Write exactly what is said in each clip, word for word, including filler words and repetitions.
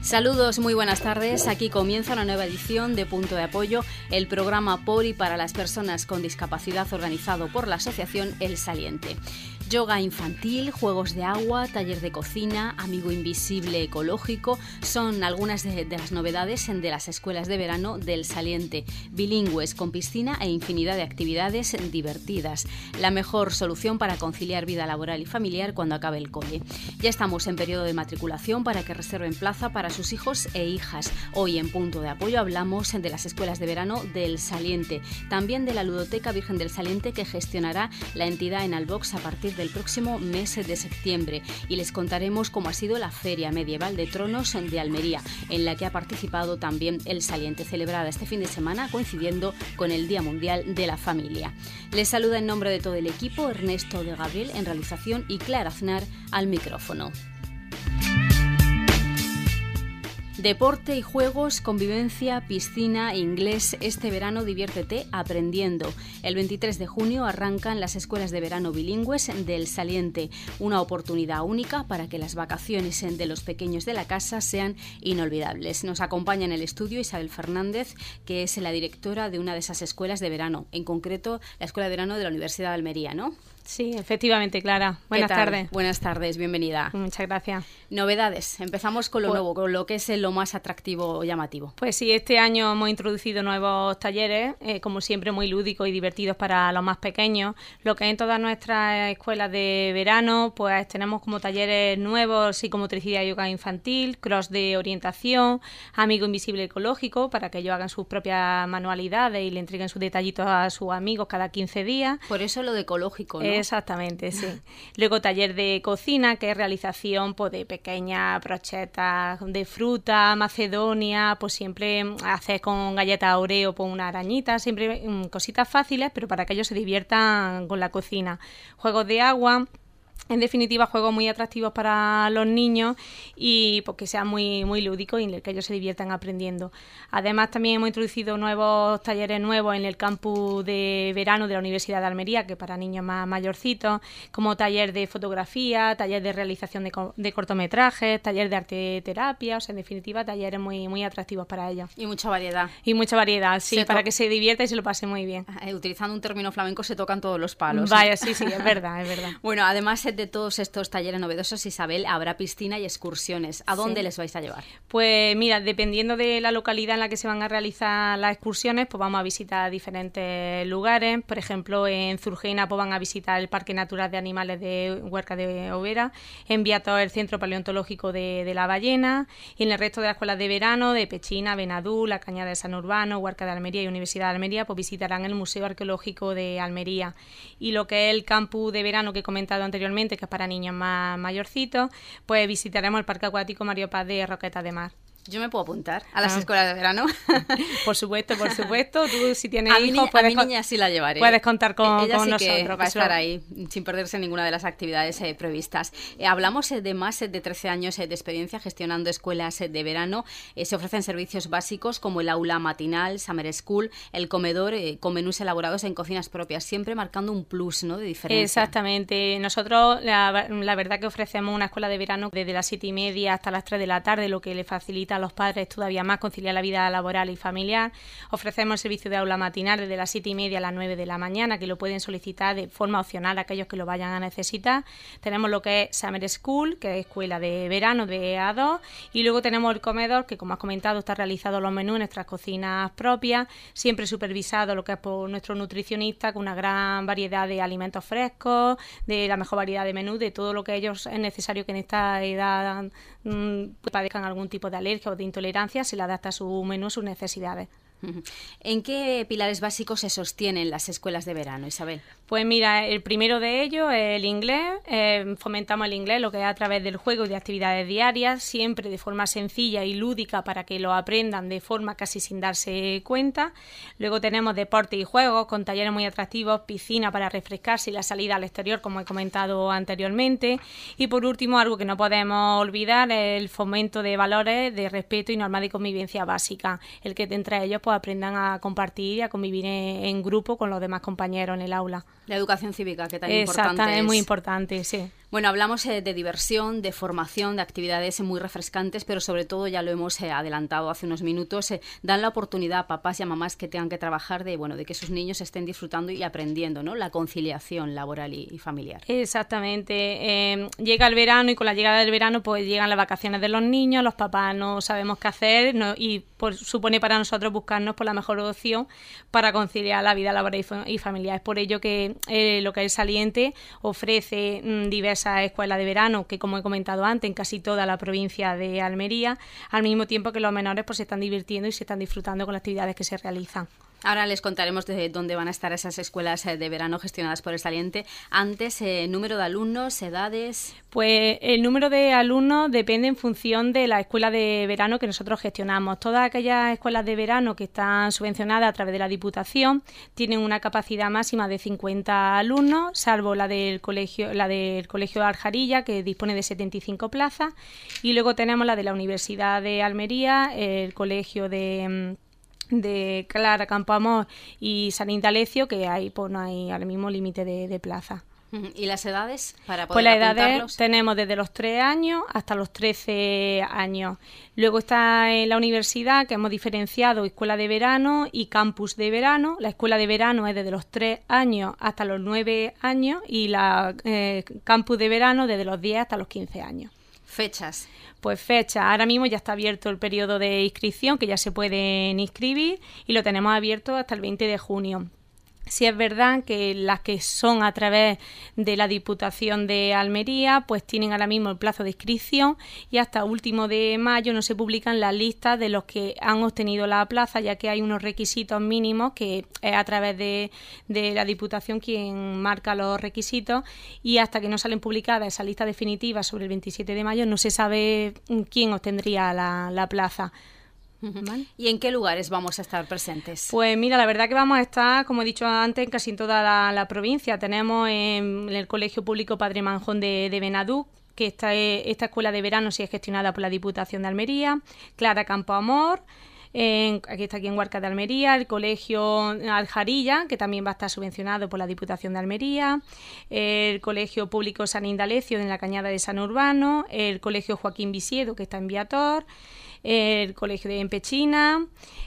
Saludos, muy buenas tardes. Aquí comienza una nueva edición de Punto de Apoyo, el programa por y para las personas con discapacidad organizado por la asociación El Saliente. Yoga infantil, juegos de agua, taller de cocina, amigo invisible ecológico son algunas de, de las novedades de las escuelas de verano del Saliente, bilingües con piscina e infinidad de actividades divertidas. La mejor solución para conciliar vida laboral y familiar cuando acabe el cole. Ya estamos en periodo de matriculación para que reserven plaza para sus hijos e hijas. Hoy en Punto de Apoyo hablamos de las escuelas de verano del Saliente, también de la Ludoteca Virgen del Saliente que gestionará la entidad en Albox a partir de del próximo mes de septiembre y les contaremos cómo ha sido la Feria Medieval de Tronos de Almería, en la que ha participado también El Saliente, celebrada este fin de semana coincidiendo con el Día Mundial de la Familia. Les saluda en nombre de todo el equipo Ernesto de Gabriel en realización y Clara Aznar al micrófono. Deporte y juegos, convivencia, piscina, inglés. Este verano diviértete aprendiendo. El veintitrés de junio arrancan las escuelas de verano bilingües del Saliente, una oportunidad única para que las vacaciones de los pequeños de la casa sean inolvidables. Nos acompaña en el estudio Isabel Fernández, que es la directora de una de esas escuelas de verano, en concreto la Escuela de Verano de la Universidad de Almería, ¿no? Sí, efectivamente, Clara. Buenas tardes. Buenas tardes, bienvenida. Muchas gracias. Novedades. Empezamos con lo pues, nuevo, con lo que es lo más atractivo o llamativo. Pues sí, este año hemos introducido nuevos talleres, eh, como siempre muy lúdicos y divertidos para los más pequeños. Lo que en todas nuestras escuelas de verano, pues tenemos como talleres nuevos, psicomotricidad y yoga infantil, cross de orientación, amigo invisible ecológico, para que ellos hagan sus propias manualidades y le entreguen sus detallitos a sus amigos cada quince días. Por eso lo de ecológico, ¿no? Exactamente, sí. Luego taller de cocina, que es realización pues, de pequeñas brochetas de fruta, macedonia, pues siempre hacer con galletas Oreo pues una arañita, siempre um, cositas fáciles, pero para que ellos se diviertan con la cocina. Juegos de agua. En definitiva, juegos muy atractivos para los niños y pues, que sean muy, muy lúdicos y en el que ellos se diviertan aprendiendo. Además, también hemos introducido nuevos talleres nuevos en el campus de verano de la Universidad de Almería, que para niños más mayorcitos, como taller de fotografía, taller de realización de, co- de cortometrajes, taller de arte terapia, o sea, en definitiva, talleres muy, muy atractivos para ellos. Y mucha variedad. Y mucha variedad, sí, se para to- que se divierta y se lo pase muy bien. Eh, utilizando un término flamenco, se tocan todos los palos. Vaya, sí, sí, es verdad, es verdad. Bueno, además de todos estos talleres novedosos, Isabel, habrá piscina y excursiones. ¿A dónde sí. les vais a llevar? Pues mira, dependiendo de la localidad en la que se van a realizar las excursiones, pues vamos a visitar diferentes lugares. Por ejemplo, en Zurgena pues van a visitar el Parque Natural de Animales de Huerca de Overa, en Viator el Centro Paleontológico de, de la Ballena, y en el resto de las escuelas de verano de Pechina, Benadú, La Cañada de San Urbano, Huerca de Almería y Universidad de Almería, pues visitarán el Museo Arqueológico de Almería. Y lo que es el campus de verano que he comentado anteriormente, que es para niños más mayorcitos, pues visitaremos el Parque Acuático Mario Paz de Roquetas de Mar. ¿Yo me puedo apuntar a las ah. escuelas de verano? Por supuesto, por supuesto. Tú, si tienes a hijos, mi, puedes, a mi niña sí la llevaré. Puedes contar con, Ella con sí nosotros. Que va a estar ahí, sin perderse ninguna de las actividades eh, previstas. Eh, hablamos eh, de más eh, de trece años eh, de experiencia gestionando escuelas eh, de verano. Eh, se ofrecen servicios básicos como el aula matinal, Summer School, el comedor, eh, con menús elaborados en cocinas propias, siempre marcando un plus, ¿no?, de diferencia. Exactamente. Nosotros, la, la verdad que ofrecemos una escuela de verano desde las siete y media hasta las tres de la tarde, lo que le facilita a los padres todavía más conciliar la vida laboral y familiar. Ofrecemos el servicio de aula matinal desde las siete y media a las nueve de la mañana, que lo pueden solicitar de forma opcional a aquellos que lo vayan a necesitar. Tenemos lo que es Summer School, que es escuela de verano de A dos, y luego tenemos el comedor, que como has comentado está realizado los menús en nuestras cocinas propias, siempre supervisado lo que es por nuestro nutricionista, con una gran variedad de alimentos frescos, de la mejor variedad de menús, de todo lo que ellos es necesario que en esta edad mmm, padezcan algún tipo de alergia o de intolerancia, se le adapta a su menú, a sus necesidades. ¿En qué pilares básicos se sostienen las escuelas de verano, Isabel? Pues mira, el primero de ellos es el inglés. Eh, fomentamos el inglés, lo que es a través del juego y de actividades diarias, siempre de forma sencilla y lúdica para que lo aprendan de forma casi sin darse cuenta. Luego tenemos deporte y juegos con talleres muy atractivos, piscina para refrescarse y la salida al exterior, como he comentado anteriormente. Y por último, algo que no podemos olvidar es el fomento de valores de respeto y normas de convivencia básica, el que entre ellos pues aprendan a compartir y a convivir en, en grupo con los demás compañeros en el aula. La educación cívica, que tan Exacto, importante es. es muy importante, sí. Bueno, hablamos eh, de diversión, de formación, de actividades muy refrescantes, pero sobre todo, ya lo hemos eh, adelantado hace unos minutos, eh, dan la oportunidad a papás y a mamás que tengan que trabajar de, bueno, de que sus niños estén disfrutando y aprendiendo, ¿no?, la conciliación laboral y, y familiar. Exactamente. Eh, llega el verano y con la llegada del verano pues llegan las vacaciones de los niños, los papás no sabemos qué hacer no, y pues, supone para nosotros buscarnos por la mejor opción para conciliar la vida laboral y, y familiar. Es por ello que eh, lo que es Saliente ofrece mmm, diversas escuelas de verano, que como he comentado antes, en casi toda la provincia de Almería, al mismo tiempo que los menores pues se están divirtiendo y se están disfrutando con las actividades que se realizan. Ahora les contaremos de dónde van a estar esas escuelas de verano gestionadas por el Saliente. Antes, eh, número de alumnos, edades... Pues el número de alumnos depende en función de la escuela de verano que nosotros gestionamos. Todas aquellas escuelas de verano que están subvencionadas a través de la Diputación tienen una capacidad máxima de cincuenta alumnos, salvo la del colegio, la del colegio de Aljarilla, que dispone de setenta y cinco plazas, y luego tenemos la de la Universidad de Almería, el colegio de... de Clara Campoamor y San Indalecio, que ahí pues no hay ahora mismo límite de, de plaza. ¿Y las edades para poder Pues las apuntarlos? edades tenemos desde los tres años hasta los trece años. Luego está en la universidad, que hemos diferenciado escuela de verano y campus de verano. La escuela de verano es desde los tres años hasta los nueve años y la eh, campus de verano desde los diez hasta los quince años. Fechas. Pues fecha, ahora mismo ya está abierto el periodo de inscripción, que ya se pueden inscribir, y lo tenemos abierto hasta el veinte de junio. Sí es verdad que las que son a través de la Diputación de Almería pues tienen ahora mismo el plazo de inscripción y hasta último de mayo no se publican las listas de los que han obtenido la plaza, ya que hay unos requisitos mínimos que es a través de, de la Diputación quien marca los requisitos, y hasta que no salen publicadas esa lista definitiva sobre el veintisiete de mayo no se sabe quién obtendría la, la plaza. ¿Vale? ¿Y en qué lugares vamos a estar presentes? Pues mira, la verdad que vamos a estar, como he dicho antes, en casi toda la, la provincia. Tenemos en el Colegio Público Padre Manjón de, de Benadú, que esta, esta escuela de verano sí es gestionada por la Diputación de Almería, Clara Campoamor, en, aquí está aquí en Huarca de Almería, el Colegio Aljarilla, que también va a estar subvencionado por la Diputación de Almería, el Colegio Público San Indalecio en la Cañada de San Urbano, el Colegio Joaquín Visiedo, que está en Viator, el Colegio de Empechina,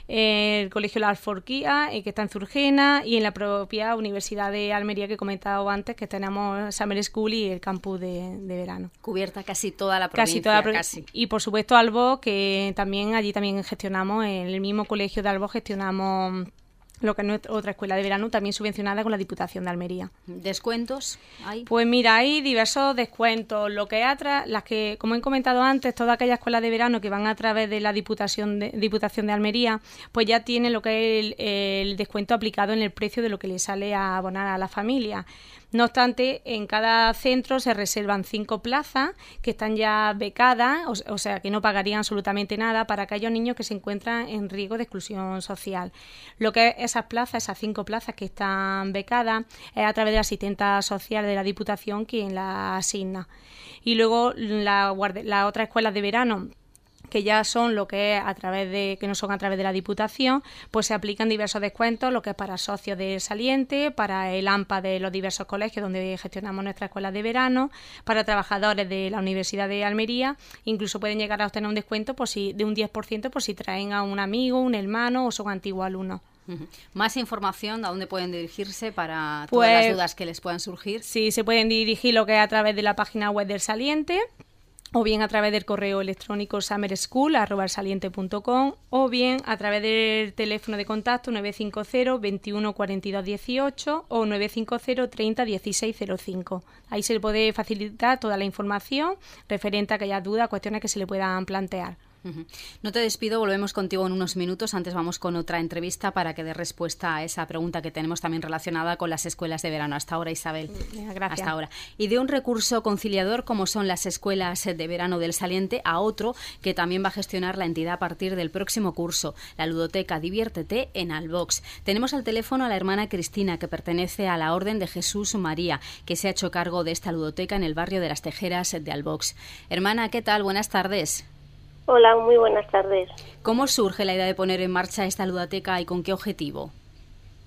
el Colegio La Alforquía, que está en Zurgena, y en la propia Universidad de Almería que he comentado antes, que tenemos Summer School y el campus de, de verano. Cubierta casi toda la provincia. Casi toda la provincia. Y por supuesto Albó, que también allí también gestionamos, en el mismo colegio de Albó gestionamos lo que es nuestra otra escuela de verano, también subvencionada con la Diputación de Almería. ¿Descuentos hay? Pues mira, hay diversos descuentos. Lo que atra las que, como he comentado antes, todas aquellas escuelas de verano que van a través de la Diputación de, Diputación de Almería, pues ya tienen lo que es el, el descuento aplicado en el precio de lo que le sale a abonar a la familia. No obstante, en cada centro se reservan cinco plazas que están ya becadas, o, o sea, que no pagarían absolutamente nada para aquellos niños que se encuentran en riesgo de exclusión social. Lo que es esas plazas, esas cinco plazas que están becadas, es a través de la asistenta social de la Diputación quien las asigna. Y luego la, las otras escuelas de verano, que ya son lo que es a través de, que no son a través de la Diputación, pues se aplican diversos descuentos, lo que es para socios de Saliente, para el A M P A de los diversos colegios donde gestionamos nuestras escuelas de verano, para trabajadores de la Universidad de Almería, incluso pueden llegar a obtener un descuento por si, de un diez por ciento por si traen a un amigo, un hermano o son antiguos alumnos. Uh-huh. Más información, ¿a dónde pueden dirigirse para pues, todas las dudas que les puedan surgir? Sí, se pueden dirigir lo que es a través de la página web del Saliente, o bien a través del correo electrónico summerschool arroba saliente punto com, o bien a través del teléfono de contacto nueve cinco cero, veintiuno, cuarenta y dos, dieciocho o nueve cinco cero, treinta, dieciséis cero cinco. Ahí se le puede facilitar toda la información referente a aquellas dudas, cuestiones que se le puedan plantear. Uh-huh. No te despido, volvemos contigo en unos minutos. Antes vamos con otra entrevista para que dé respuesta a esa pregunta que tenemos también relacionada con las escuelas de verano. Hasta ahora, Isabel. Gracias. Hasta ahora. Y de un recurso conciliador como son las escuelas de verano del Saliente a otro que también va a gestionar la entidad a partir del próximo curso, la ludoteca Diviértete en Albox. Tenemos al teléfono a la hermana Cristina, que pertenece a la Orden de Jesús María, que se ha hecho cargo de esta ludoteca en el barrio de las Tejeras de Albox. Hermana, ¿qué tal? Buenas tardes. Hola, muy buenas tardes. ¿Cómo surge la idea de poner en marcha esta ludoteca y con qué objetivo?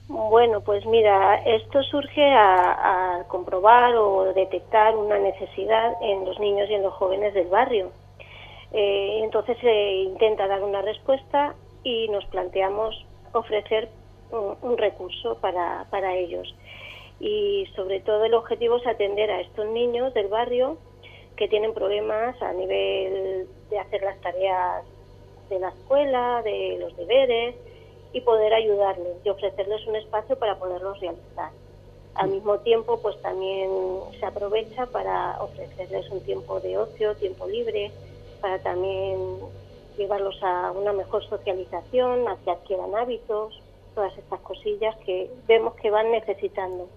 Bueno, pues mira, esto surge a, a comprobar o detectar una necesidad en los niños y en los jóvenes del barrio. Eh, entonces se intenta dar una respuesta y nos planteamos ofrecer un, un recurso para, para ellos. Y sobre todo el objetivo es atender a estos niños del barrio que tienen problemas a nivel de hacer las tareas de la escuela, de los deberes, y poder ayudarles y ofrecerles un espacio para poderlos realizar. Al mismo tiempo, pues también se aprovecha para ofrecerles un tiempo de ocio, tiempo libre, para también llevarlos a una mejor socialización, a que adquieran hábitos, todas estas cosillas que vemos que van necesitando.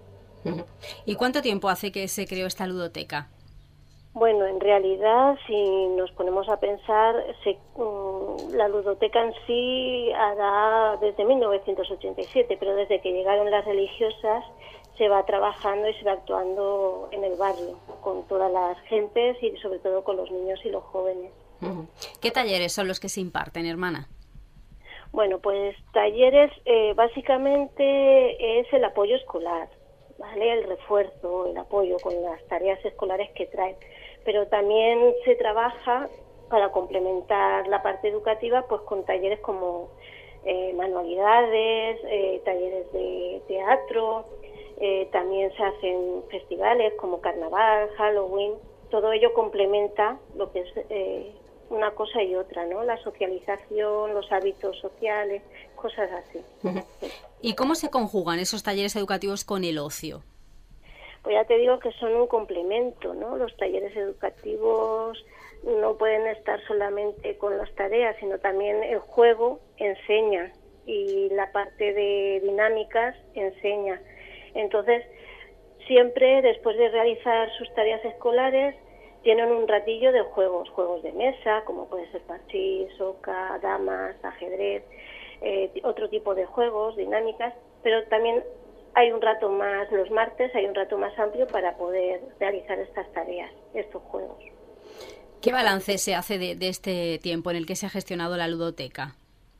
¿Y cuánto tiempo hace que se creó esta ludoteca? Bueno, en realidad, si nos ponemos a pensar, se, um, la ludoteca en sí hará desde mil novecientos ochenta y siete, pero desde que llegaron las religiosas se va trabajando y se va actuando en el barrio, con todas las gentes y sobre todo con los niños y los jóvenes. ¿Qué talleres son los que se imparten, hermana? Bueno, pues talleres eh, básicamente es el apoyo escolar, ¿vale? El refuerzo, el apoyo con las tareas escolares que traen. Pero también se trabaja para complementar la parte educativa pues con talleres como eh, manualidades, eh, talleres de teatro, eh, también se hacen festivales como carnaval, Halloween, todo ello complementa lo que es eh, una cosa y otra, ¿no? La socialización, los hábitos sociales, cosas así. ¿Y cómo se conjugan esos talleres educativos con el ocio? Pues ya te digo que son un complemento, ¿no? Los talleres educativos no pueden estar solamente con las tareas, sino también el juego enseña y la parte de dinámicas enseña. Entonces, siempre después de realizar sus tareas escolares, tienen un ratillo de juegos, juegos de mesa, como puede ser parchís, oca, damas, ajedrez, eh, otro tipo de juegos, dinámicas, pero también hay un rato más, los martes hay un rato más amplio para poder realizar estas tareas, estos juegos. ¿Qué balance se hace de, de este tiempo en el que se ha gestionado la ludoteca?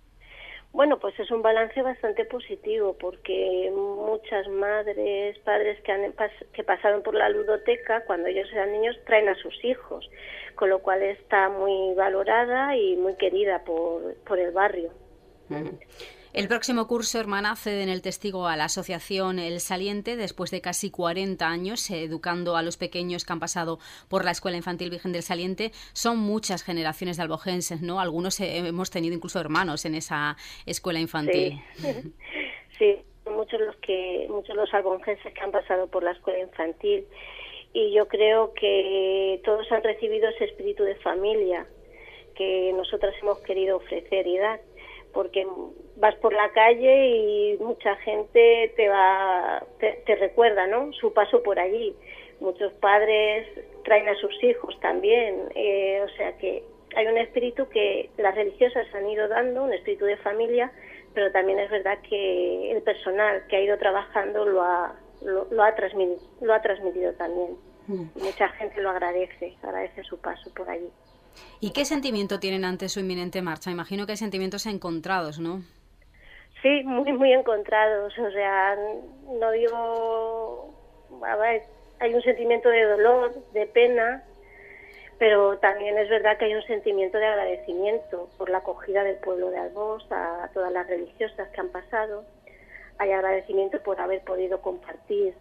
Bueno, pues es un balance bastante positivo porque muchas madres, padres que, han, que pasaron por la ludoteca cuando ellos eran niños traen a sus hijos, con lo cual está muy valorada y muy querida por, por el barrio. Uh-huh. El próximo curso, hermana, ceden el testigo a la asociación El Saliente después de casi cuarenta años educando a los pequeños que han pasado por la Escuela Infantil Virgen del Saliente. Son muchas generaciones de albojenses, ¿no? Algunos hemos tenido incluso hermanos en esa escuela infantil. Sí, sí, muchos los que muchos los albojenses que han pasado por la escuela infantil y yo creo que todos han recibido ese espíritu de familia que nosotras hemos querido ofrecer y dar, porque vas por la calle y mucha gente te va te, te recuerda, ¿no?, su paso por allí. Muchos padres traen a sus hijos también, eh, o sea que hay un espíritu que las religiosas han ido dando, un espíritu de familia, pero también es verdad que el personal que ha ido trabajando lo ha lo, lo ha transmitido, lo ha transmitido también. Mm. Mucha gente lo agradece, agradece su paso por allí. ¿Y qué sentimiento tienen ante su inminente marcha? Imagino que hay sentimientos encontrados, ¿no? Sí, muy, muy encontrados. O sea, no digo... A ver, hay un sentimiento de dolor, de pena, pero también es verdad que hay un sentimiento de agradecimiento por la acogida del pueblo de Albós, a, a todas las religiosas que han pasado. Hay agradecimiento por haber podido compartir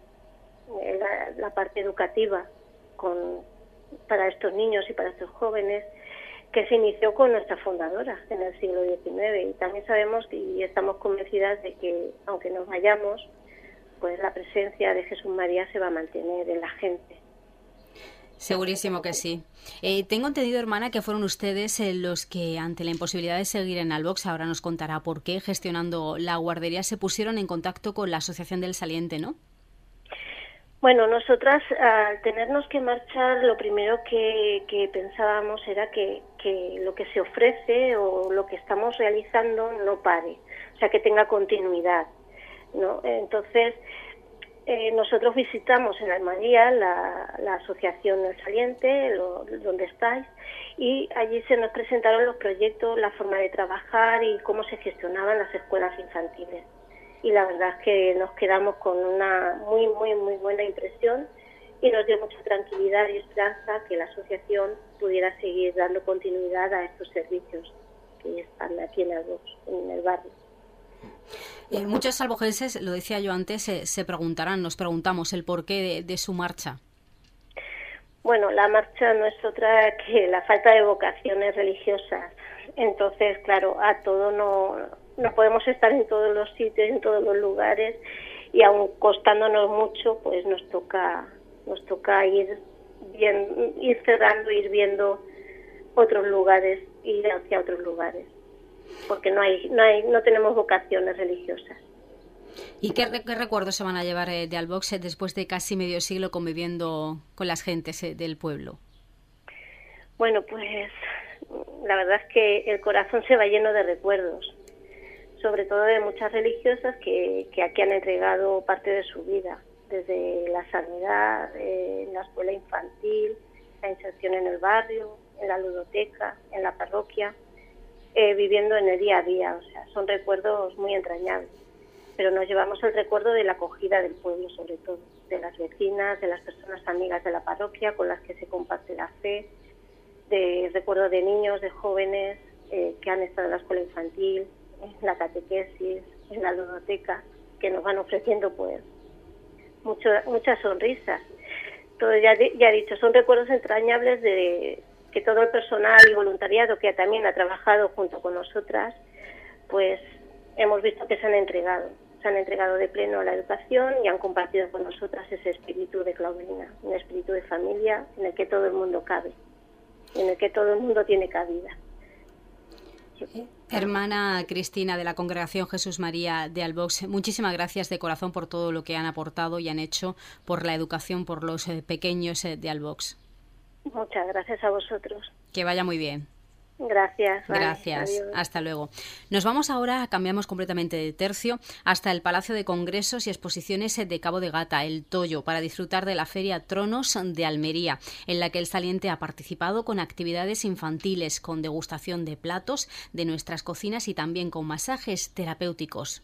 la, la parte educativa con... para estos niños y para estos jóvenes, que se inició con nuestra fundadora en el siglo diecinueve. Y también sabemos y estamos convencidas de que, aunque nos vayamos, pues la presencia de Jesús María se va a mantener en la gente. Segurísimo que sí. Eh, tengo entendido, hermana, que fueron ustedes eh, los que, ante la imposibilidad de seguir en Albós, ahora nos contará por qué, gestionando la guardería, se pusieron en contacto con la Asociación del Saliente, ¿no? Bueno, nosotras al tenernos que marchar, lo primero que, que pensábamos era que, que lo que se ofrece o lo que estamos realizando no pare, o sea, que tenga continuidad, ¿no? Entonces, eh, nosotros visitamos en Almería la, la Asociación El Saliente, lo, donde estáis, y allí se nos presentaron los proyectos, la forma de trabajar y cómo se gestionaban las escuelas infantiles. y la verdad es que nos quedamos con una muy, muy, muy buena impresión y nos dio mucha tranquilidad y esperanza que la asociación pudiera seguir dando continuidad a estos servicios que están aquí en Albox, en el barrio. Eh, muchos albogenses, lo decía yo antes, se, se preguntarán, nos preguntamos el porqué de, de su marcha. Bueno, la marcha no es otra que la falta de vocaciones religiosas. Entonces, claro, a todo no, no podemos estar en todos los sitios, en todos los lugares, y aun costándonos mucho, pues nos toca, nos toca ir bien, ir cerrando, ir viendo otros lugares, ir hacia otros lugares, porque no hay, no hay, no tenemos vocaciones religiosas. ¿Y qué, qué recuerdos se van a llevar de Albox después de casi medio siglo conviviendo con las gentes del pueblo? Bueno, pues la verdad es que el corazón se va lleno de recuerdos, sobre todo de muchas religiosas que, que aquí han entregado parte de su vida, desde la sanidad, eh, en la escuela infantil, la inserción en el barrio, en la ludoteca, en la parroquia, eh, viviendo en el día a día. O sea, son recuerdos muy entrañables, pero nos llevamos el recuerdo de la acogida del pueblo, sobre todo, de las vecinas, de las personas amigas de la parroquia con las que se comparte la fe, de recuerdo de niños, de jóvenes eh, que han estado en la escuela infantil, en la catequesis, en la ludoteca, que nos van ofreciendo pues mucho, muchas sonrisas. Todo ya, ya he dicho, son recuerdos entrañables de que todo el personal y voluntariado que también ha trabajado junto con nosotras, pues hemos visto que se han entregado, se han entregado de pleno a la educación y han compartido con nosotras ese espíritu de Claudelina, un espíritu de familia en el que todo el mundo cabe, en el que todo el mundo tiene cabida. Hermana Cristina de la Congregación Jesús María de Albox, muchísimas gracias de corazón por todo lo que han aportado y han hecho por la educación, por los eh, pequeños eh, de Albox. Muchas gracias a vosotros. Que vaya muy bien. Gracias. Vale, Gracias. adiós. Hasta luego. Nos vamos ahora, cambiamos completamente de tercio, hasta el Palacio de Congresos y Exposiciones de Cabo de Gata, El Toyo, para disfrutar de la Feria Tronos de Almería, en la que el saliente ha participado con actividades infantiles, con degustación de platos de nuestras cocinas y también con masajes terapéuticos.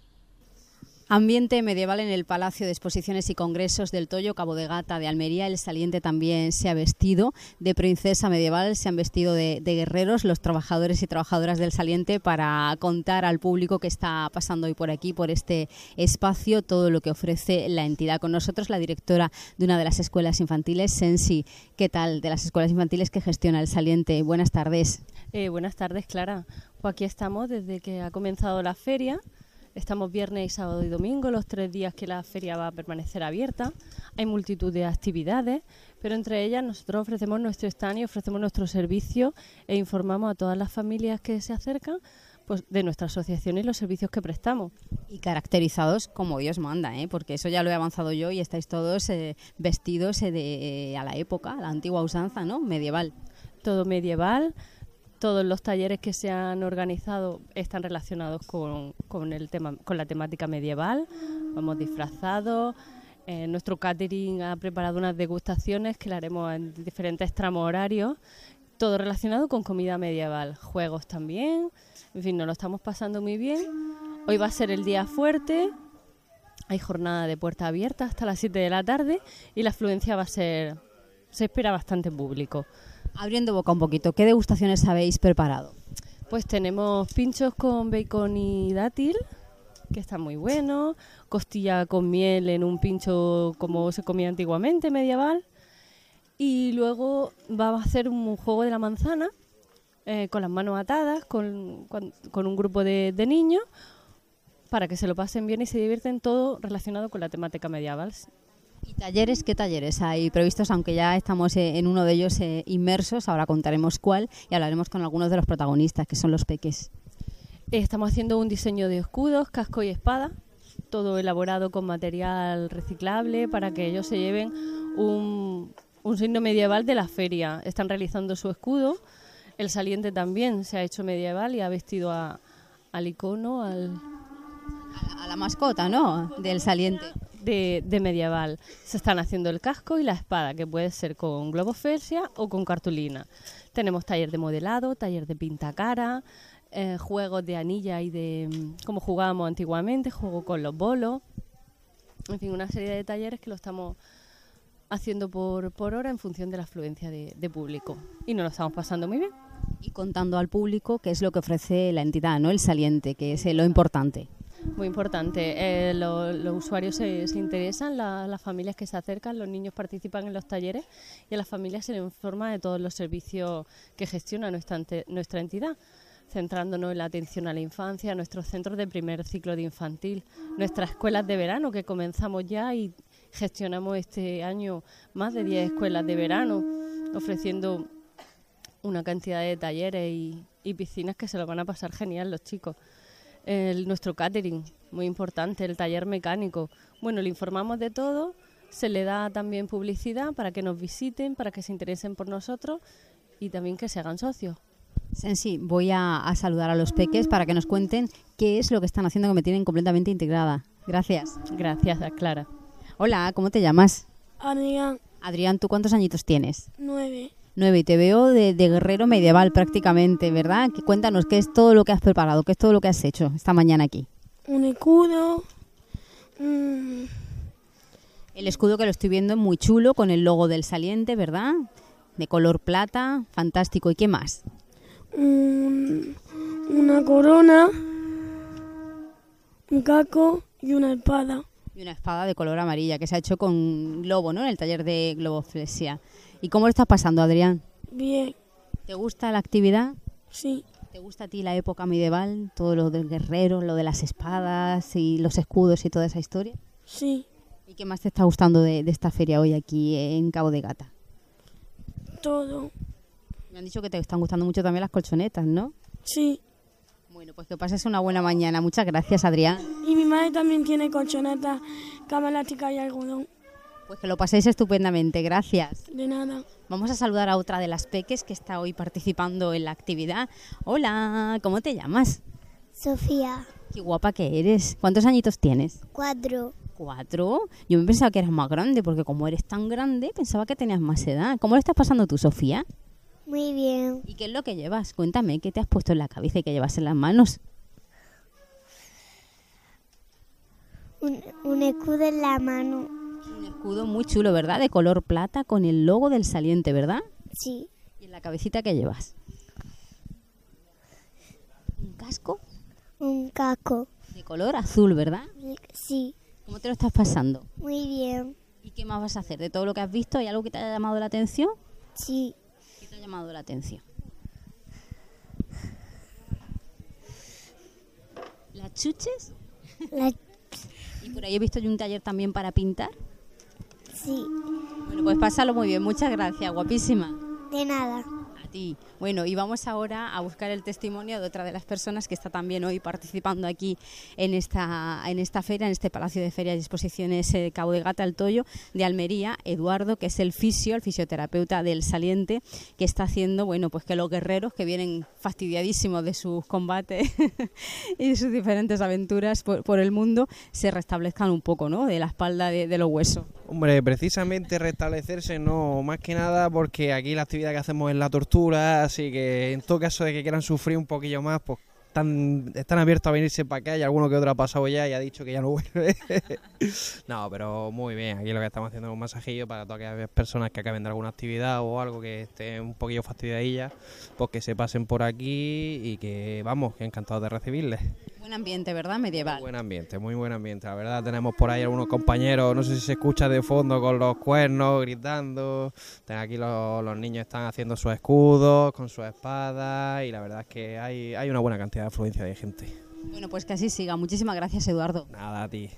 Ambiente medieval en el Palacio de Exposiciones y Congresos del Toyo, Cabo de Gata de Almería. El saliente también se ha vestido de princesa medieval, se han vestido de, de guerreros los trabajadores y trabajadoras del saliente para contar al público que está pasando hoy por aquí, por este espacio, todo lo que ofrece la entidad. Con nosotros la directora de una de las escuelas infantiles, Sensi. ¿Qué tal? De las escuelas infantiles que gestiona el saliente. Buenas tardes. Eh, buenas tardes, Clara. Pues aquí estamos desde que ha comenzado la feria. Estamos viernes, sábado y domingo, los tres días que la feria va a permanecer abierta. Hay multitud de actividades, pero entre ellas nosotros ofrecemos nuestro stand y ofrecemos nuestro servicio e informamos a todas las familias que se acercan pues, de nuestra asociación y los servicios que prestamos. Y caracterizados como Dios manda, ¿eh? Porque eso ya lo he avanzado yo y estáis todos eh, vestidos eh, de, eh, a la época, a la antigua usanza, ¿no? Medieval. Todo medieval. Todos los talleres que se han organizado están relacionados con, con, el tema, con la temática medieval. Vamos disfrazados. Eh, nuestro catering ha preparado unas degustaciones que la haremos en diferentes tramos horarios. Todo relacionado con comida medieval. Juegos también. En fin, nos lo estamos pasando muy bien. Hoy va a ser el día fuerte. Hay jornada de puerta abierta hasta las siete de la tarde y la afluencia va a ser... Se espera bastante público. Abriendo boca un poquito, ¿qué degustaciones habéis preparado? Pues tenemos pinchos con bacon y dátil, que están muy buenos, costilla con miel en un pincho como se comía antiguamente, medieval, y luego vamos a hacer un juego de la manzana eh, con las manos atadas, con, con, con un grupo de, de niños, para que se lo pasen bien y se divierten, todo relacionado con la temática medieval. ¿Y talleres? ¿Qué talleres hay previstos? Aunque ya estamos en uno de ellos eh, inmersos, ahora contaremos cuál y hablaremos con algunos de los protagonistas, que son los peques. Estamos haciendo un diseño de escudos, casco y espada, todo elaborado con material reciclable para que ellos se lleven un, un signo medieval de la feria. Están realizando su escudo, el saliente también se ha hecho medieval y ha vestido a, al icono, al... A la, a la mascota, ¿no?, del saliente. de, de medieval. Se están haciendo el casco y la espada, que puede ser con globofesia o con cartulina. Tenemos taller de modelado, taller de pintacara, eh, juegos de anilla y de como jugábamos antiguamente, juego con los bolos. En fin, una serie de talleres que lo estamos haciendo por, por hora en función de la afluencia de, de público. Y nos lo estamos pasando muy bien. Y contando al público qué es lo que ofrece la entidad, ¿no? El saliente, que es lo importante. Muy importante. Eh, lo, los usuarios se, se interesan, la, las familias que se acercan, los niños participan en los talleres y a las familias se les informa de todos los servicios que gestiona nuestra, nuestra entidad, centrándonos en la atención a la infancia, nuestros centros de primer ciclo de infantil, nuestras escuelas de verano que comenzamos ya y gestionamos este año más de diez escuelas de verano, ofreciendo una cantidad de talleres y, y piscinas que se lo van a pasar genial los chicos. El, nuestro catering, muy importante, el taller mecánico. Bueno, le informamos de todo, se le da también publicidad para que nos visiten, para que se interesen por nosotros y también que se hagan socios. Sensi, voy a, a saludar a los peques para que nos cuenten qué es lo que están haciendo, que me tienen completamente integrada. Gracias. Gracias, Clara. Hola, ¿cómo te llamas? Adrián. Adrián, ¿tú cuántos añitos tienes? Nueve. Nueve, y te veo de, de guerrero medieval prácticamente, ¿verdad? Que cuéntanos, ¿qué es todo lo que has preparado? ¿Qué es todo lo que has hecho esta mañana aquí? Un escudo. Mm. El escudo que lo estoy viendo muy chulo, con el logo del saliente, ¿verdad? De color plata, fantástico. ¿Y qué más? Un, una corona, un casco y una espada. Y una espada de color amarilla que se ha hecho con globo, ¿no? En el taller de globoflexia. ¿Y cómo lo estás pasando, Adrián? Bien. ¿Te gusta la actividad? Sí. ¿Te gusta a ti la época medieval? Todo lo del guerrero, lo de las espadas y los escudos y toda esa historia. Sí. ¿Y qué más te está gustando de, de esta feria hoy aquí en Cabo de Gata? Todo. Me han dicho que te están gustando mucho también las colchonetas, ¿no? Sí. Bueno, pues que pases una buena mañana. Muchas gracias, Adrián. Y mi madre también tiene colchonetas, cama elástica y algodón. Pues que lo paséis estupendamente. Gracias. De nada. Vamos a saludar a otra de las peques que está hoy participando en la actividad. Hola, ¿cómo te llamas? Sofía. Qué guapa que eres. ¿Cuántos añitos tienes? Cuatro. ¿Cuatro? Yo me pensaba que eras más grande, porque como eres tan grande, pensaba que tenías más edad. ¿Cómo lo estás pasando tú, Sofía? Muy bien. ¿Y qué es lo que llevas? Cuéntame, ¿qué te has puesto en la cabeza y qué llevas en las manos? Un, un escudo en la mano. Un escudo muy chulo, ¿verdad? De color plata con el logo del saliente, ¿verdad? Sí. ¿Y en la cabecita qué llevas? ¿Un casco? Un casco. De color azul, ¿verdad? Sí. ¿Cómo te lo estás pasando? Muy bien. ¿Y qué más vas a hacer? ¿De todo lo que has visto hay algo que te haya llamado la atención? Sí. ¿Qué te ha llamado la atención? ¿Las chuches? La... ¿Y por ahí he visto yo un taller también para pintar? Sí. Bueno, pues pásalo muy bien. Muchas gracias, guapísima. De nada. A ti. Bueno, y vamos ahora a buscar el testimonio de otra de las personas que está también hoy participando aquí en esta en esta feria, en este Palacio de Ferias y Exposiciones de Cabo de Gata, el Toyo, de Almería, Eduardo, que es el fisio, el fisioterapeuta del saliente, que está haciendo, bueno, pues que los guerreros que vienen fastidiadísimos de sus combates y de sus diferentes aventuras por, por el mundo, se restablezcan un poco, ¿no?, de la espalda de, de los huesos. Hombre, precisamente restablecerse no, más que nada porque aquí la actividad que hacemos es la tortura, así que en todo caso de que quieran sufrir un poquillo más, pues están, están abiertos a venirse para acá y alguno que otro ha pasado ya y ha dicho que ya no vuelve. No, pero muy bien, aquí lo que estamos haciendo es un masajillo para todas aquellas personas que acaben de alguna actividad o algo que estén un poquillo fastidiadillas, pues que se pasen por aquí y que, vamos, que encantados de recibirles. Buen ambiente, ¿verdad? Medieval. Muy buen ambiente, muy buen ambiente. La verdad, tenemos por ahí algunos compañeros, no sé si se escucha de fondo con los cuernos, gritando. Aquí los, los niños están haciendo sus escudos, con sus espadas, y la verdad es que hay, hay una buena cantidad de afluencia de gente. Bueno, pues que así siga. Muchísimas gracias, Eduardo. Nada, a ti.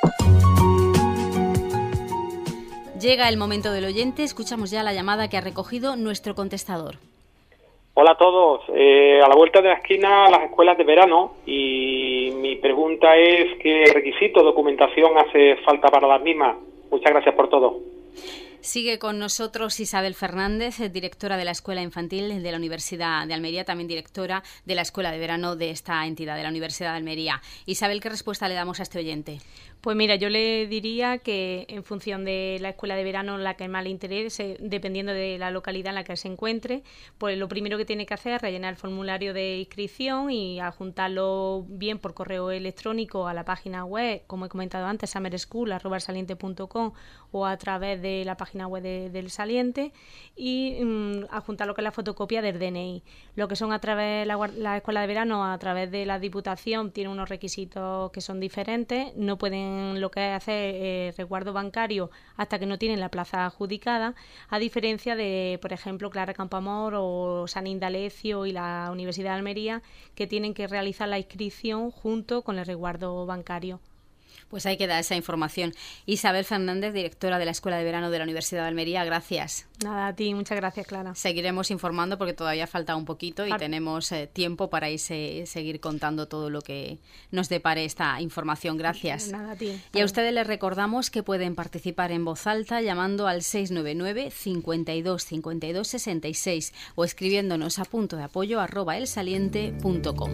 Llega el momento del oyente, escuchamos ya la llamada que ha recogido nuestro contestador. Hola a todos, eh, a la vuelta de la esquina las escuelas de verano y mi pregunta es qué requisito, documentación hace falta para las mismas. Muchas gracias por todo. Sigue con nosotros Isabel Fernández, directora de la Escuela Infantil de la Universidad de Almería, también directora de la Escuela de Verano de esta entidad, de la Universidad de Almería. Isabel, ¿qué respuesta le damos a este oyente? Pues mira, yo le diría que en función de la escuela de verano en la que más le interese, dependiendo de la localidad en la que se encuentre, pues lo primero que tiene que hacer es rellenar el formulario de inscripción y adjuntarlo bien por correo electrónico a la página web, como he comentado antes, summer school arroba el saliente punto com, o a través de la página web de, del Saliente, y um, adjuntar lo que es la fotocopia del D N I. Lo que son a través de la, la escuela de verano, a través de la Diputación, tiene unos requisitos que son diferentes. No pueden lo que es hacer eh, resguardo bancario hasta que no tienen la plaza adjudicada, a diferencia de, por ejemplo, Clara Campoamor o San Indalecio y la Universidad de Almería, que tienen que realizar la inscripción junto con el resguardo bancario. Pues ahí queda esa información. Isabel Fernández, directora de la Escuela de Verano de la Universidad de Almería, gracias. Nada, a ti, muchas gracias, Clara. Seguiremos informando porque todavía falta un poquito y Ar- tenemos eh, tiempo para irse, seguir contando todo lo que nos depare esta información. Gracias. Nada, a ti. Y a ustedes les recordamos que pueden participar en voz alta llamando al seis nueve nueve, cincuenta y dos, cincuenta y dos, sesenta y seis o escribiéndonos a punto de apoyo arroba elsaliente punto com.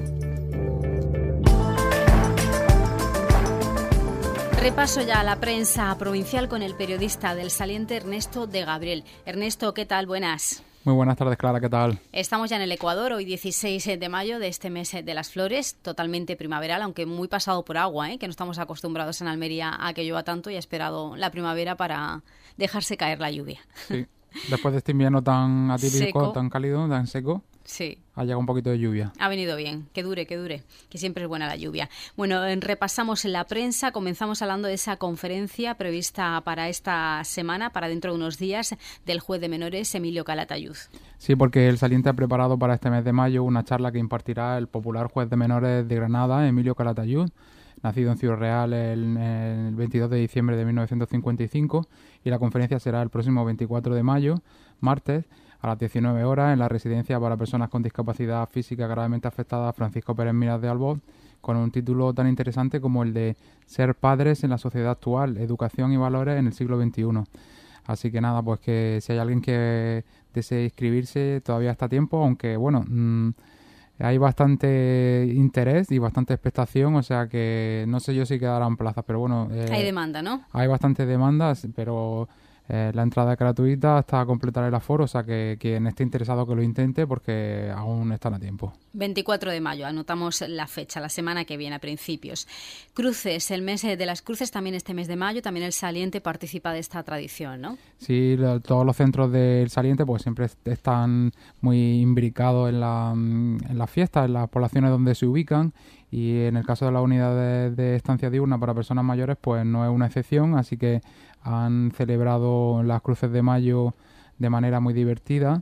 Repaso ya a la prensa provincial con el periodista del Saliente, Ernesto de Gabriel. Ernesto, ¿qué tal? Buenas. Muy buenas tardes, Clara, ¿qué tal? Estamos ya en el Ecuador, hoy dieciséis de mayo de este mes de las flores, totalmente primaveral, aunque muy pasado por agua, ¿eh? que no estamos acostumbrados en Almería a que llueva tanto y ha esperado la primavera para dejarse caer la lluvia. Sí, después de este invierno tan atípico, Seco. tan cálido, tan seco. Sí. Ha llegado un poquito de lluvia. Ha venido bien, que dure, que dure, que siempre es buena la lluvia. Bueno, repasamos en la prensa, comenzamos hablando de esa conferencia prevista para esta semana, para dentro de unos días, del juez de menores Emilio Calatayud. Sí, porque el Saliente ha preparado para este mes de mayo una charla que impartirá el popular juez de menores de Granada, Emilio Calatayud, nacido en Ciudad Real el, el veintidós de diciembre de mil novecientos cincuenta y cinco, y la conferencia será el próximo veinticuatro de mayo, martes, a las diecinueve horas, en la residencia para personas con discapacidad física gravemente afectada Francisco Pérez Miras de Alboz, con un título tan interesante como el de Ser padres en la sociedad actual, educación y valores en el siglo veintiuno. Así que nada, pues que si hay alguien que desee inscribirse, todavía está a tiempo, aunque bueno, mmm, hay bastante interés y bastante expectación, o sea que no sé yo si quedarán plazas, pero bueno... Eh, hay demanda, ¿no? Hay bastantes demandas, pero... Eh, la entrada es gratuita hasta completar el aforo, o sea que quien esté interesado que lo intente porque aún están a tiempo. veinticuatro de mayo, anotamos la fecha, la semana que viene a principios. Cruces, el mes de las cruces también este mes de mayo, también el Saliente participa de esta tradición, ¿no? Sí, lo, todos los centros del Saliente pues siempre están muy imbricados en la, en las fiestas, en las poblaciones donde se ubican. Y en el caso de las unidades de estancia diurna para personas mayores, pues no es una excepción, así que han celebrado las cruces de mayo de manera muy divertida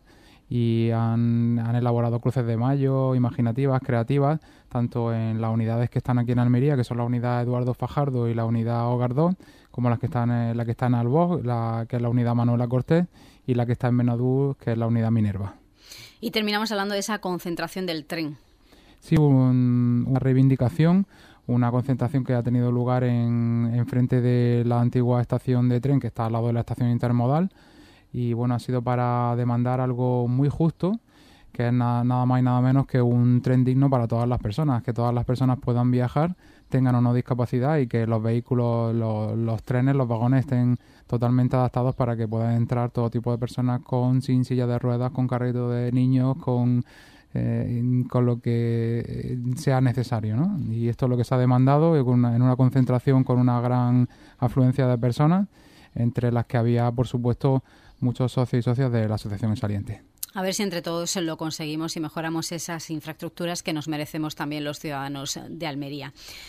y han, han elaborado cruces de mayo imaginativas, creativas, tanto en las unidades que están aquí en Almería, que son la unidad Eduardo Fajardo y la unidad Hogar dos, como las que están en, la que está en Alboz, la que es la unidad Manuela Cortés, y la que está en Benadú, que es la unidad Minerva. Y terminamos hablando de esa concentración del tren. Sí, un, una reivindicación, una concentración que ha tenido lugar en, en frente de la antigua estación de tren que está al lado de la estación intermodal, y bueno, ha sido para demandar algo muy justo, que es na, nada más y nada menos que un tren digno para todas las personas, que todas las personas puedan viajar, tengan o no discapacidad, y que los vehículos, los, los trenes, los vagones estén totalmente adaptados para que puedan entrar todo tipo de personas con sin silla de ruedas, con carrito de niños, con... Eh, con lo que sea necesario, ¿no? Y esto es lo que se ha demandado en una, en una concentración con una gran afluencia de personas, entre las que había, por supuesto, muchos socios y socias de la Asociación El Saliente. A ver si entre todos lo conseguimos y mejoramos esas infraestructuras que nos merecemos también los ciudadanos de Almería.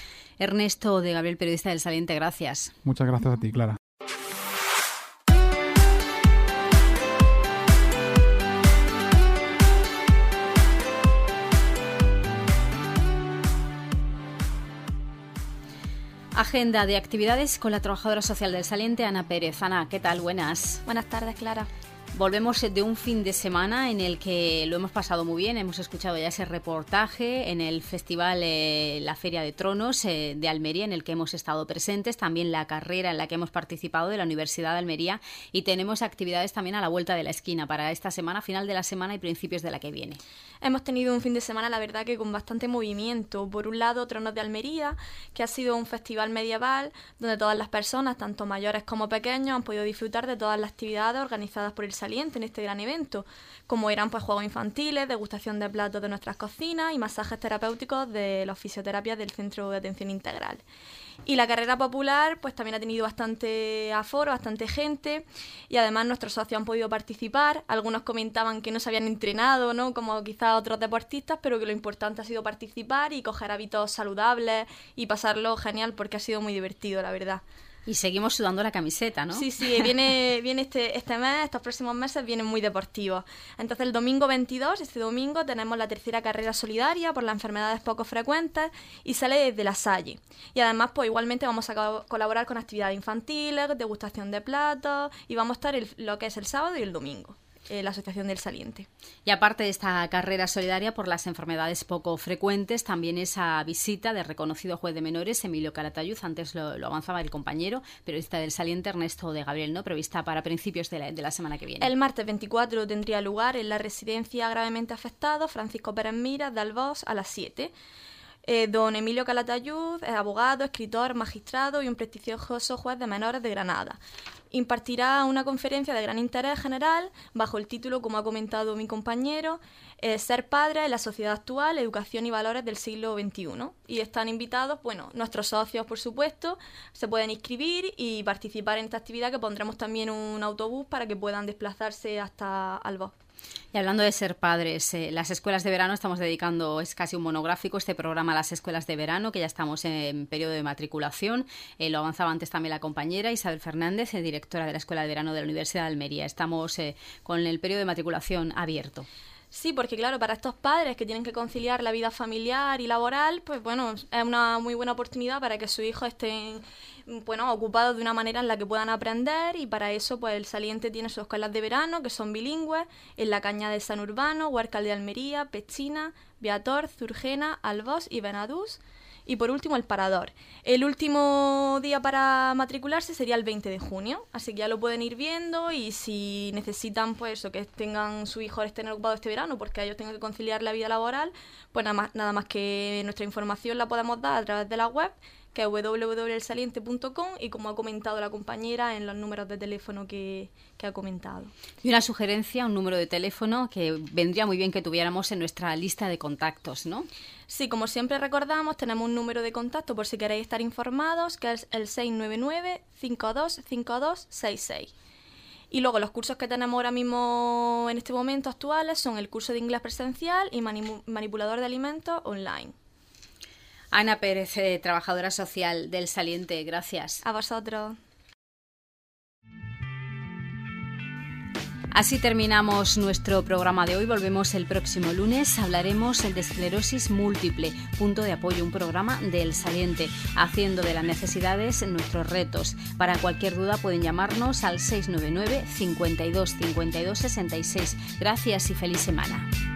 Ernesto de Gabriel, periodista del Saliente, gracias. Muchas gracias a ti, Clara. Agenda de actividades con la trabajadora social del Saliente, Ana Pérez. Ana, ¿qué tal? Buenas. Buenas tardes, Clara. Volvemos de un fin de semana en el que lo hemos pasado muy bien. Hemos escuchado ya ese reportaje en el festival eh, La Feria de Tronos eh, de Almería, en el que hemos estado presentes. También la carrera en la que hemos participado de la Universidad de Almería. Y tenemos actividades también a la vuelta de la esquina para esta semana, final de la semana y principios de la que viene. Hemos tenido un fin de semana, la verdad, que con bastante movimiento. Por un lado, Tronos de Almería, que ha sido un festival medieval donde todas las personas, tanto mayores como pequeños, han podido disfrutar de todas las actividades organizadas por el Saliente en este gran evento, como eran pues juegos infantiles, degustación de platos de nuestras cocinas y masajes terapéuticos de las fisioterapias del Centro de Atención Integral. Y la carrera popular pues también ha tenido bastante aforo, bastante gente, y además nuestros socios han podido participar. Algunos comentaban que no se habían entrenado, ¿no?, como quizás otros deportistas, pero que lo importante ha sido participar y coger hábitos saludables y pasarlo genial, porque ha sido muy divertido, la verdad. Y seguimos sudando la camiseta, ¿no? Sí, sí, viene, viene este, este mes, estos próximos meses vienen muy deportivos. Entonces el domingo veintidós, este domingo, tenemos la tercera carrera solidaria por las enfermedades poco frecuentes y sale desde La Salle. Y además, pues igualmente vamos a co- colaborar con actividades infantiles, degustación de platos, y vamos a estar el, lo que es el sábado y el domingo. Eh, la Asociación del Saliente. Y aparte de esta carrera solidaria por las enfermedades poco frecuentes, también esa visita del reconocido juez de menores Emilio Calatayud, antes lo, lo avanzaba el compañero periodista del Saliente Ernesto de Gabriel, ¿no?, prevista para principios de la, de la semana que viene. El martes veinticuatro tendría lugar en la residencia gravemente afectado Francisco Pérez Miras de Albós a las siete. Eh, don Emilio Calatayud es abogado, escritor, magistrado y un prestigioso juez de menores de Granada. Impartirá una conferencia de gran interés general bajo el título, como ha comentado mi compañero, eh, Ser padre en la sociedad actual, educación y valores del siglo veintiuno. Y están invitados, bueno, nuestros socios, por supuesto, se pueden inscribir y participar en esta actividad, que pondremos también un autobús para que puedan desplazarse hasta Albós. Y hablando de ser padres, eh, las escuelas de verano, estamos dedicando, es casi un monográfico, este programa a las escuelas de verano, que ya estamos en periodo de matriculación. Eh, lo avanzaba antes también la compañera Isabel Fernández, eh, directora de la Escuela de Verano de la Universidad de Almería. Estamos eh, con el periodo de matriculación abierto. Sí, porque claro, para estos padres que tienen que conciliar la vida familiar y laboral, pues bueno, es una muy buena oportunidad para que sus hijos estén, bueno, ocupados de una manera en la que puedan aprender, y para eso pues el Saliente tiene sus escuelas de verano, que son bilingües, en La Caña de San Urbano, Huércal de Almería, Pechina, Viator, Zurgena, Albós y Benadús. Y por último, el Parador. El último día para matricularse sería el veinte de junio, así que ya lo pueden ir viendo, y si necesitan pues o que tengan su hijo estén ocupados este verano porque ellos tengan que conciliar la vida laboral, pues nada más, nada más que nuestra información la podemos dar a través de la web, que es doble u doble u doble u punto el saliente punto com, y como ha comentado la compañera, en los números de teléfono que, que ha comentado. Y una sugerencia, un número de teléfono que vendría muy bien que tuviéramos en nuestra lista de contactos, ¿no? Sí, como siempre recordamos, tenemos un número de contacto por si queréis estar informados, que es el seis nueve nueve, cinco dos cinco dos seis seis. Y luego los cursos que tenemos ahora mismo en este momento actuales son el curso de inglés presencial y mani- manipulador de alimentos online. Ana Pérez, eh, trabajadora social del Saliente, gracias. A vosotros. Así terminamos nuestro programa de hoy. Volvemos el próximo lunes. Hablaremos de esclerosis múltiple, punto de apoyo, un programa del Saliente, haciendo de las necesidades nuestros retos. Para cualquier duda pueden llamarnos al seis nueve nueve, cincuenta y dos, cincuenta y dos, sesenta y seis. Gracias y feliz semana.